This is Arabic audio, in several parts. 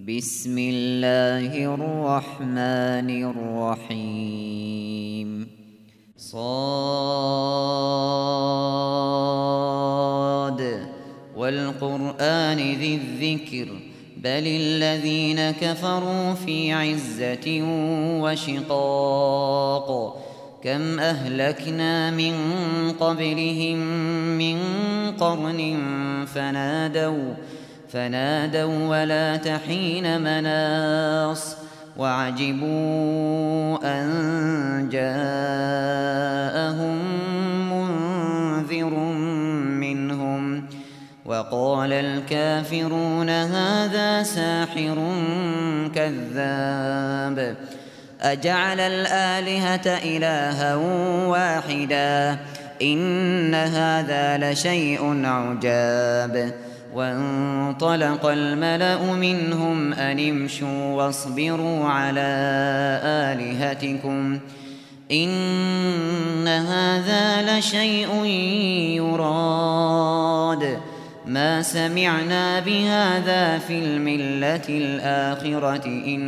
بسم الله الرحمن الرحيم صاد والقرآن ذي الذكر بل الذين كفروا في عزة وشقاق كم أهلكنا من قبلهم من قرن فنادوا ولا تحين مناص وعجبوا أن جاءهم منذر منهم وقال الكافرون هذا ساحر كذاب أجعل الآلهة إلها واحدا إن هذا لشيء عجاب وانطلق الملأ منهم أن امشوا واصبروا على آلهتكم إن هذا لشيء يراد ما سمعنا بهذا في الملة الآخرة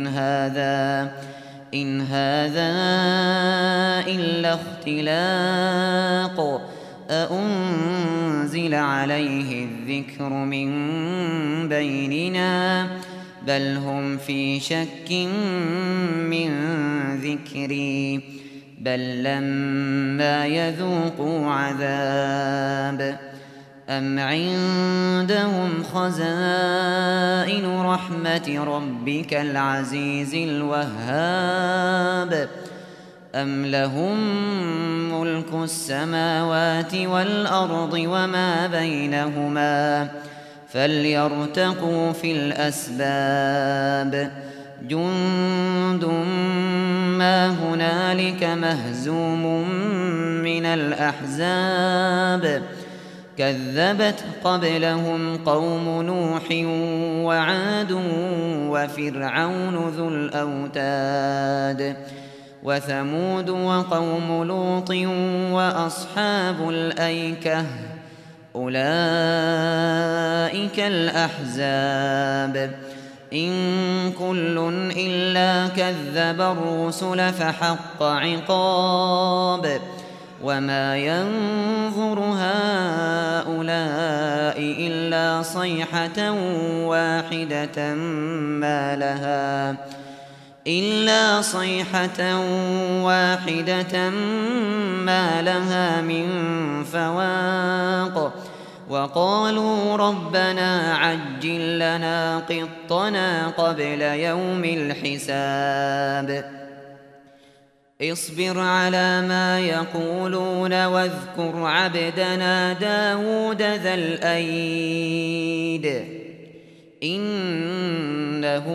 إن هذا إلا اختلاق أأنزل عليه الذكر من بيننا بل هم في شك من ذكري بل لما يذوقوا عذاب أم عندهم خزائن رحمة ربك العزيز الوهاب أم لهم ملك السماوات والأرض وما بينهما فليرتقوا في الأسباب جند ما هنالك مهزوم من الأحزاب كذبت قبلهم قوم نوح وعاد وفرعون ذو الأوتاد وثمود وقوم لوط وأصحاب الأيكة أولئك الأحزاب إن كل إلا كذب الرسل فحق عقاب وما ينظر هؤلاء إلا صيحة واحدة ما لها من فواق وقالوا ربنا عجل لنا قطنا قبل يوم الحساب اصبر على ما يقولون واذكر عبدنا داود ذا الأيد إنه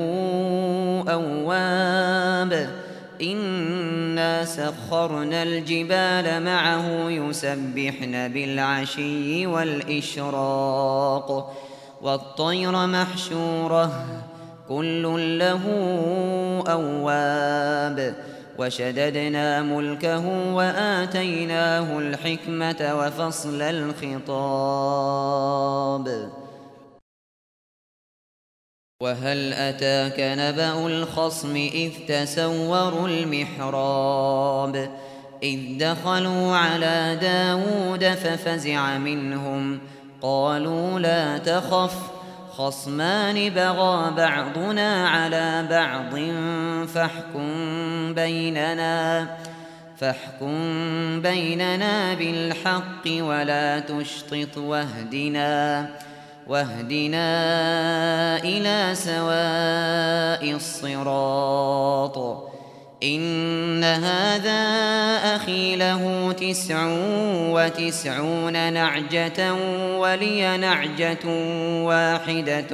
أواب إنا سخرنا الجبال معه يسبحن بالعشي والإشراق والطير محشورة كل له أواب وشددنا ملكه وآتيناه الحكمة وفصل الخطاب وهل أتاك نبأ الخصم إذ تسوروا المحراب إذ دخلوا على داود ففزع منهم قالوا لا تخف خصمان بغى بعضنا على بعض فاحكم بيننا بالحق ولا تشطط واهدنا إلى سواء الصراط إن هذا أخي له 99 نعجة ولي نعجة واحدة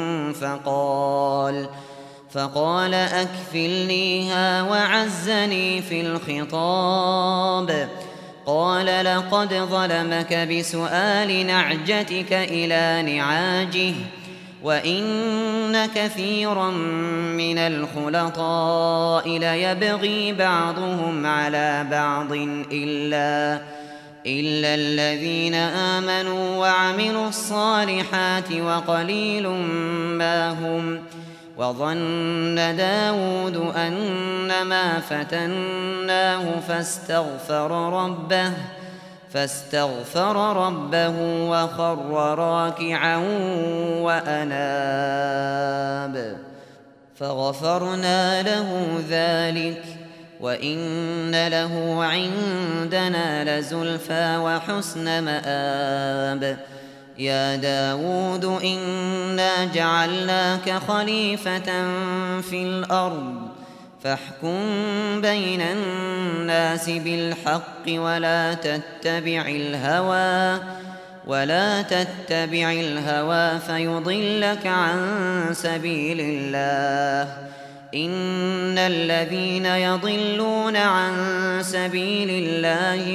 فقال أكفلنيها وعزني في الخطاب قال لقد ظلمك بسؤال نعجتك إلى نعاجه وإن كثيرا من الخلطاء ليبغي بعضهم على بعض إلا الذين آمنوا وعملوا الصالحات وقليل ما هم وظن داود أنما فتناه فاستغفر ربه وخر راكعا وأناب فغفرنا له ذلك وإن له عندنا لزلفى وحسن مآب يا داود إنا جعلناك خليفة في الأرض فاحكم بين الناس بالحق ولا تتبع الهوى فيضلك عن سبيل الله إن الذين يضلون عن سبيل الله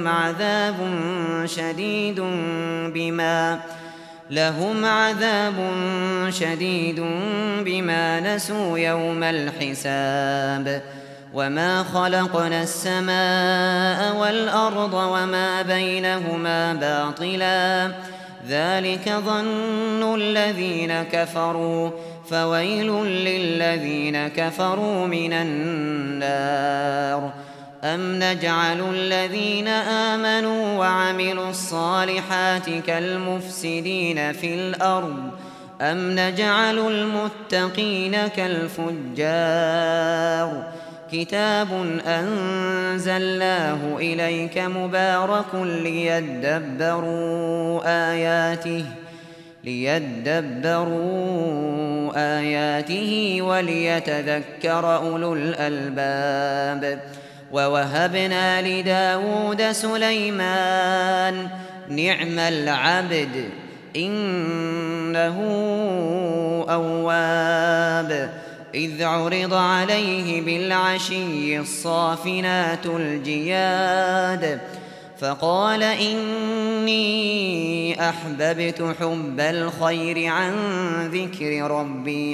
لهم عذاب شديد بما نسوا يوم الحساب وما خلقنا السماء والأرض وما بينهما باطلا ذلك ظن الذين كفروا فويل للذين كفروا من النار أم نجعل الذين آمنوا وعملوا الصالحات كالمفسدين في الأرض أم نجعل المتقين كالفجار كتاب أنزلناه إليك مبارك ليدبروا آياته وليتذكر أولو الألباب ووهبنا لداود سليمان نعم العبد إنه أواب إذ عرض عليه بالعشي الصافنات الجياد فقال إني أحببت حب الخير عن ذكر ربي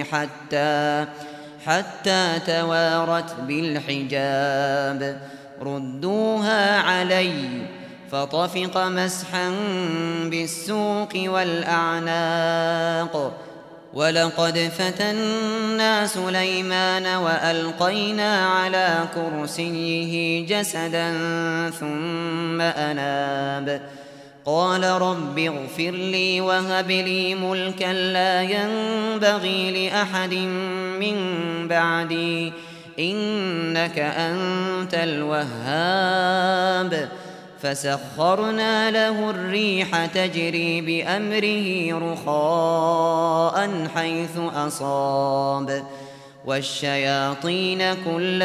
حتى توارت بالحجاب ردوها علي فطفق مسحا بالسوق والأعناق ولقد فتنا سليمان وألقينا على كرسيه جسدا ثم أناب قال رب اغفر لي وهب لي ملكا لا ينبغي لأحد من بعدي إنك أنت الوهاب فسخرنا له الريح تجري بأمره رخاء حيث أصاب والشياطين كل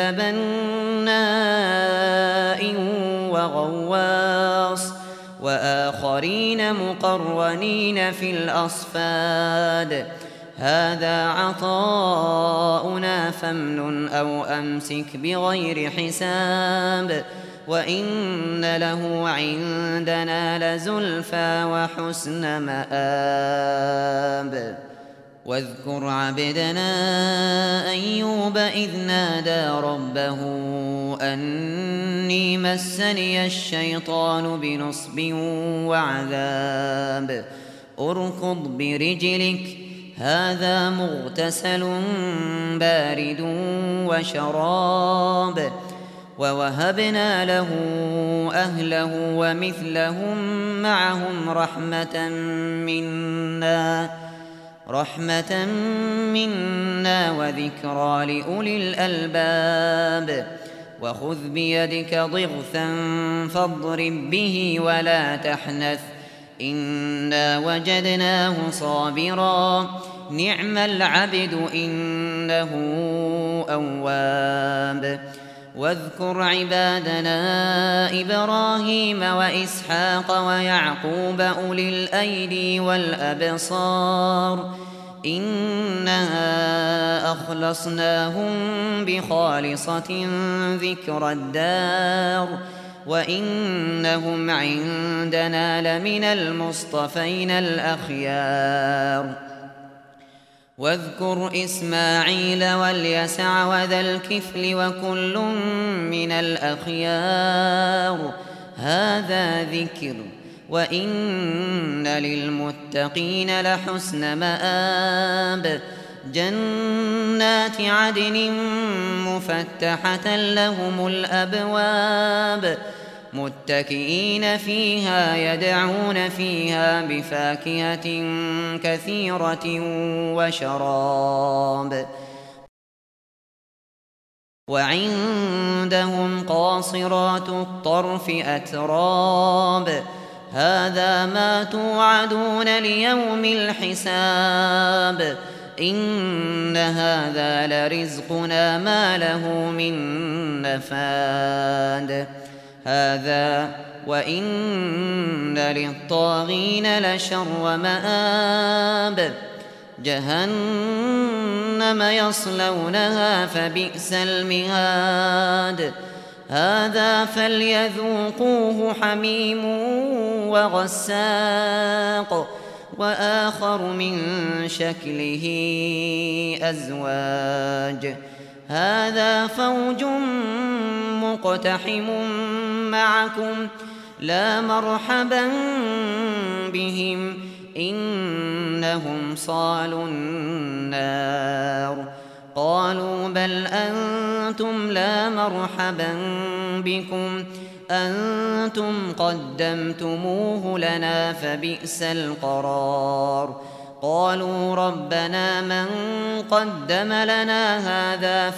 بناء وغواص وآخرين مقرنين في الأصفاد هذا عطاؤنا فامنن أو أمسك بغير حساب وإن له عندنا لزلفى وحسن مآب واذكر عبدنا أيوب إذ نادى ربه أني مسني الشيطان بنصب وعذاب اركض برجلك هذا مغتسل بارد وشراب ووهبنا له أهله ومثلهم معهم رحمة منا وذكرى لأولي الألباب وخذ بيدك ضغثا فاضرب به ولا تحنث إنا وجدناه صابرا نعم العبد إنه أواب واذكر عبادنا إبراهيم وإسحاق ويعقوب أولي الأيدي والأبصار إنا أخلصناهم بخالصة ذكر الدار وإنهم عندنا لمن المصطفين الأخيار واذكر إسماعيل واليسع وذا الكفل وكل من الأخيار هذا ذكر وإن للمتقين لحسن مآب جنات عدن مفتحة لهم الأبواب متكئين فيها يدعون فيها بفاكهة كثيرة وشراب وعندهم قاصرات الطرف أتراب هذا ما توعدون ليوم الحساب إن هذا لرزقنا ما له من نفاد هذا وإن للطاغين لشر مآب جهنم يصلونها فبئس المهاد هذا فليذوقوه حميم وغساق وآخر من شكله أزواج هذا فوج مقتحم معكم لا مرحبا بهم إنهم صالوا النار قالوا بل أنتم لا مرحبا بكم أنتم قدمتموه لنا فبئس القرار قالوا ربنا من قدم لنا هذا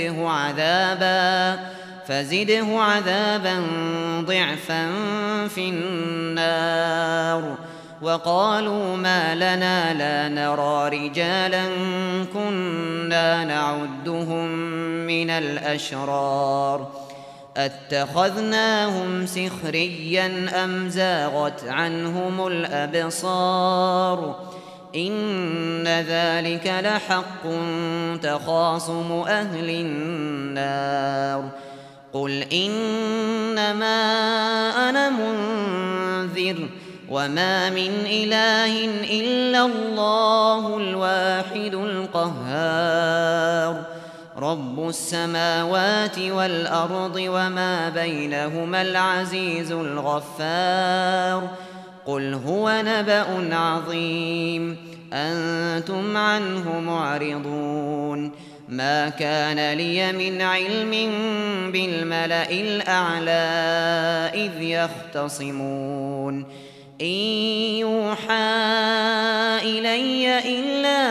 فزده عذابا ضعفا في النار وقالوا ما لنا لا نرى رجالا كنا نعدهم من الأشرار أتخذناهم سخريا أم زاغت عنهم الأبصار إن ذلك لحق تخاصم أهل النار قل إنما أنا منذر وما من إله إلا الله الواحد القهار رب السماوات والأرض وما بينهما العزيز الغفار قل هو نبأ عظيم أنتم عنه معرضون ما كان لي من علم بالملأ الأعلى إذ يختصمون إن يوحى إلي إلا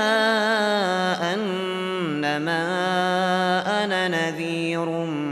أنما أنا نذير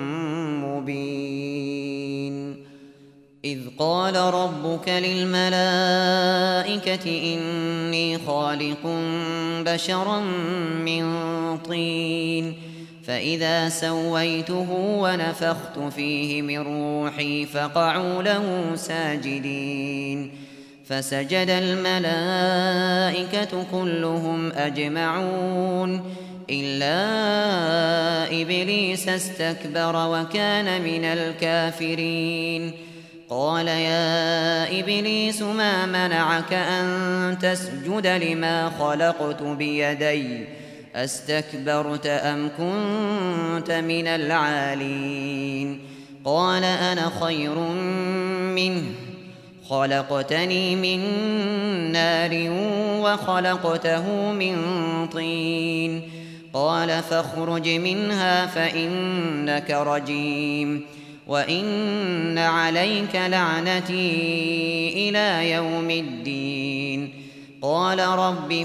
مبين إذ قال ربك للملائكة إني خالق بشرا من طين فإذا سويته ونفخت فيه من روحي فقعوا له ساجدين فسجد الملائكة كلهم أجمعون إلا إبليس استكبر وكان من الكافرين قال يا إبليس ما منعك أن تسجد لما خلقت بيدي أستكبرت أم كنت من العالين قال أنا خير منه خلقتني من نار وخلقته من طين قال فاخرج منها فإنك رجيم وإن عليك لعنتي إلى يوم الدين قال رب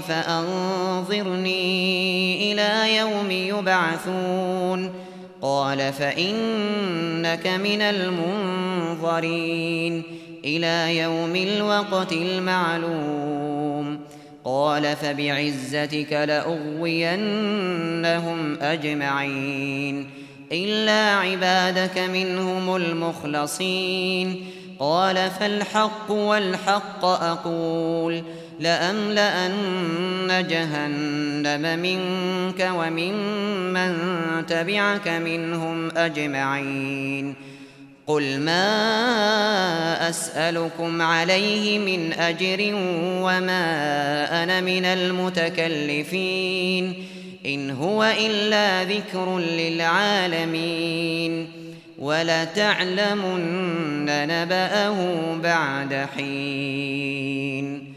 فأنظرني إلى يوم يبعثون قال فإنك من المنظرين إلى يوم الوقت المعلوم قال فبعزتك لأغوينهم أجمعين إلا عبادك منهم المخلصين قال فالحق والحق أقول لأملأن جهنم منك وممن تبعك منهم أجمعين قل ما أسألكم عليه من أجر وما أنا من المتكلفين إن هو إلا ذكر للعالمين ولتعلمن نبأه بعد حين